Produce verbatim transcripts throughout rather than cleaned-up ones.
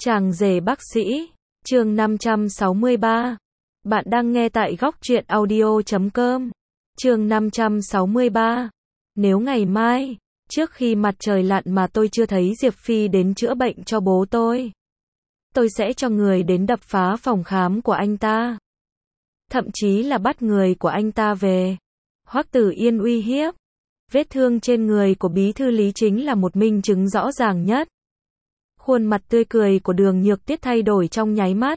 Chàng rể bác sĩ, chương năm trăm sáu mươi ba. Bạn đang nghe tại góc truyện audio chấm com. Chương năm trăm sáu mươi ba. Nếu ngày mai, trước khi mặt trời lặn mà tôi chưa thấy Diệp Phi đến chữa bệnh cho bố tôi, tôi sẽ cho người đến đập phá phòng khám của anh ta. Thậm chí là bắt người của anh ta về. Hoắc Tử Yên uy hiếp. Vết thương trên người của bí thư Lý chính là một minh chứng rõ ràng nhất. Khuôn mặt tươi cười của Đường Nhược Tiết thay đổi trong nháy mắt.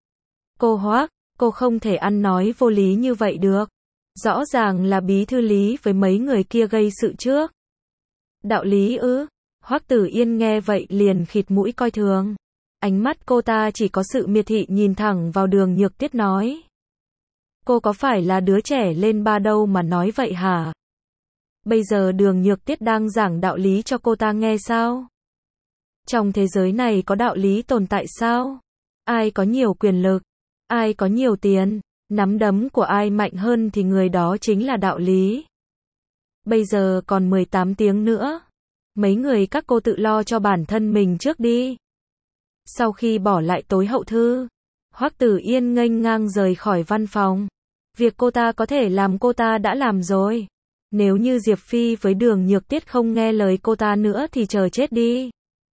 Cô Hoắc, cô không thể ăn nói vô lý như vậy được. Rõ ràng là bí thư Lý với mấy người kia gây sự trước. Đạo lý ư? Hoắc Tử Yên nghe vậy liền khịt mũi coi thường. Ánh mắt cô ta chỉ có sự miệt thị nhìn thẳng vào Đường Nhược Tiết nói. Cô có phải là đứa trẻ lên ba đâu mà nói vậy hả? Bây giờ Đường Nhược Tiết đang giảng đạo lý cho cô ta nghe sao? Trong thế giới này có đạo lý tồn tại sao? Ai có nhiều quyền lực, ai có nhiều tiền, nắm đấm của ai mạnh hơn thì người đó chính là đạo lý. Bây giờ còn mười tám tiếng nữa. Mấy người các cô tự lo cho bản thân mình trước đi. Sau khi bỏ lại tối hậu thư, Hoắc Tử Yên nghênh ngang rời khỏi văn phòng. Việc cô ta có thể làm cô ta đã làm rồi. Nếu như Diệp Phi với Đường Nhược Tiết không nghe lời cô ta nữa thì chờ chết đi.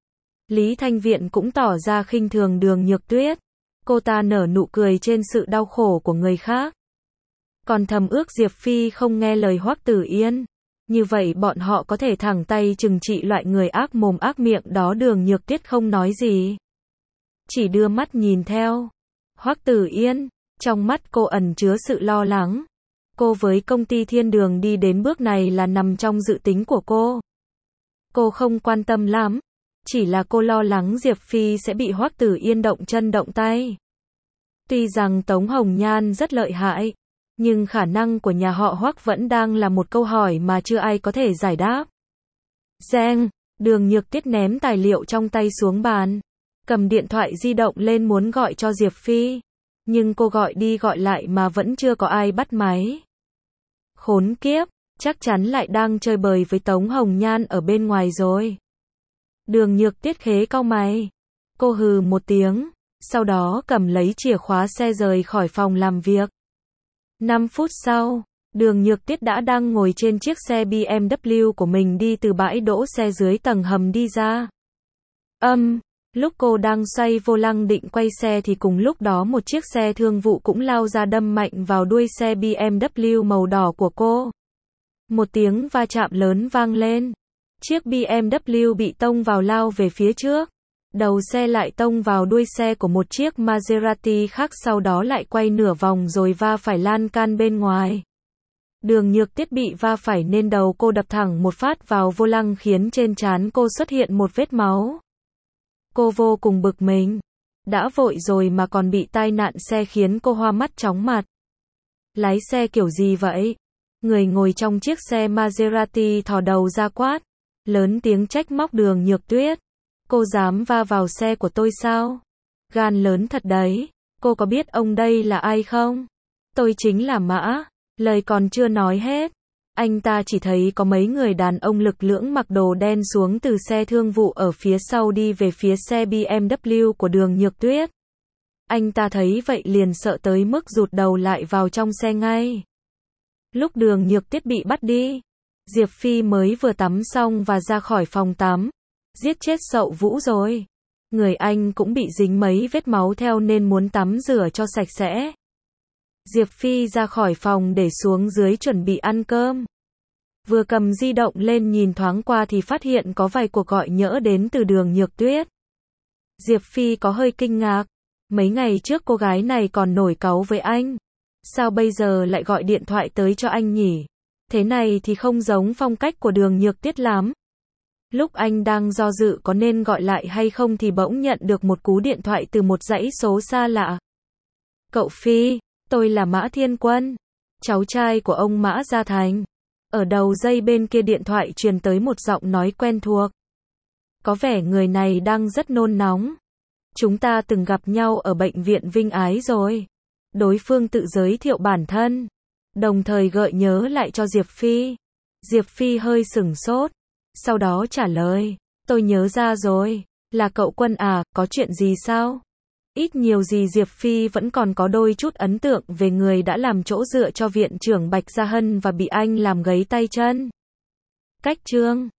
Lý Thanh Viện cũng tỏ ra khinh thường Đường Nhược Tuyết. Cô ta nở nụ cười trên sự đau khổ của người khác. Còn thầm ước Diệp Phi không nghe lời Hoắc Tử Yên. Như vậy bọn họ có thể thẳng tay trừng trị loại người ác mồm ác miệng đó. Đường Nhược Tiết không nói gì, chỉ đưa mắt nhìn theo Hoắc Tử Yên. Trong mắt cô ẩn chứa sự lo lắng. Cô với công ty Thiên Đường đi đến bước này là nằm trong dự tính của cô. Cô không quan tâm lắm. Chỉ là cô lo lắng Diệp Phi sẽ bị Hoắc Tử Yên động chân động tay. Tuy rằng Tống Hồng Nhan rất lợi hại, nhưng khả năng của nhà họ Hoắc vẫn đang là một câu hỏi mà chưa ai có thể giải đáp. Reng, Đường Nhược Tiết ném tài liệu trong tay xuống bàn, cầm điện thoại di động lên muốn gọi cho Diệp Phi. Nhưng cô gọi đi gọi lại mà vẫn chưa có ai bắt máy. Khốn kiếp, chắc chắn lại đang chơi bời với Tống Hồng Nhan ở bên ngoài rồi. Đường Nhược Tiết khế cau mày. Cô hừ một tiếng, sau đó cầm lấy chìa khóa xe rời khỏi phòng làm việc. năm phút sau, Đường Nhược Tiết đã đang ngồi trên chiếc xe bê em vê của mình đi từ bãi đỗ xe dưới tầng hầm đi ra. Âm, lúc cô đang xoay vô lăng định quay xe thì cùng lúc đó một chiếc xe thương vụ cũng lao ra đâm mạnh vào đuôi xe bê em vê màu đỏ của cô. Một tiếng va chạm lớn vang lên. Chiếc bê em vê bị tông vào lao về phía trước. Đầu xe lại tông vào đuôi xe của một chiếc Maserati khác, sau đó lại quay nửa vòng rồi va phải lan can bên ngoài. Đường Nhược Tiết bị va phải nên đầu cô đập thẳng một phát vào vô lăng khiến trên trán cô xuất hiện một vết máu. Cô vô cùng bực mình. Đã vội rồi mà còn bị tai nạn xe khiến cô hoa mắt chóng mặt. Lái xe kiểu gì vậy? Người ngồi trong chiếc xe Maserati thò đầu ra quát, lớn tiếng trách móc Đường Nhược Tuyết. Cô dám va vào xe của tôi sao? Gan lớn thật đấy. Cô có biết ông đây là ai không? Tôi chính là Mã. Lời còn chưa nói hết, anh ta chỉ thấy có mấy người đàn ông lực lưỡng mặc đồ đen xuống từ xe thương vụ ở phía sau đi về phía xe bê em vê của Đường Nhược Tuyết. Anh ta thấy vậy liền sợ tới mức rụt đầu lại vào trong xe ngay. Lúc Đường Nhược Tiết bị bắt đi, Diệp Phi mới vừa tắm xong và ra khỏi phòng tắm. Giết chết Sậu Vũ rồi. Người anh cũng bị dính mấy vết máu theo nên muốn tắm rửa cho sạch sẽ. Diệp Phi ra khỏi phòng để xuống dưới chuẩn bị ăn cơm. Vừa cầm di động lên nhìn thoáng qua thì phát hiện có vài cuộc gọi nhỡ đến từ Đường Nhược Tuyết. Diệp Phi có hơi kinh ngạc. Mấy ngày trước cô gái này còn nổi cáu với anh. Sao bây giờ lại gọi điện thoại tới cho anh nhỉ? Thế này thì không giống phong cách của Đường Nhược Tiết lắm. Lúc anh đang do dự có nên gọi lại hay không thì bỗng nhận được một cú điện thoại từ một dãy số xa lạ. Cậu Phi, tôi là Mã Thiên Quân, cháu trai của ông Mã Gia Thành. Ở đầu dây bên kia điện thoại truyền tới một giọng nói quen thuộc. Có vẻ người này đang rất nôn nóng. Chúng ta từng gặp nhau ở bệnh viện Vinh Ái rồi. Đối phương tự giới thiệu bản thân, đồng thời gợi nhớ lại cho Diệp Phi. Diệp Phi hơi sửng sốt, sau đó trả lời, tôi nhớ ra rồi, Là cậu Quân à, có chuyện gì sao? Ít nhiều gì Diệp Phi vẫn còn có đôi chút ấn tượng về người đã làm chỗ dựa cho viện trưởng Bạch Gia Hân và bị anh làm gấy tay chân. Cách chương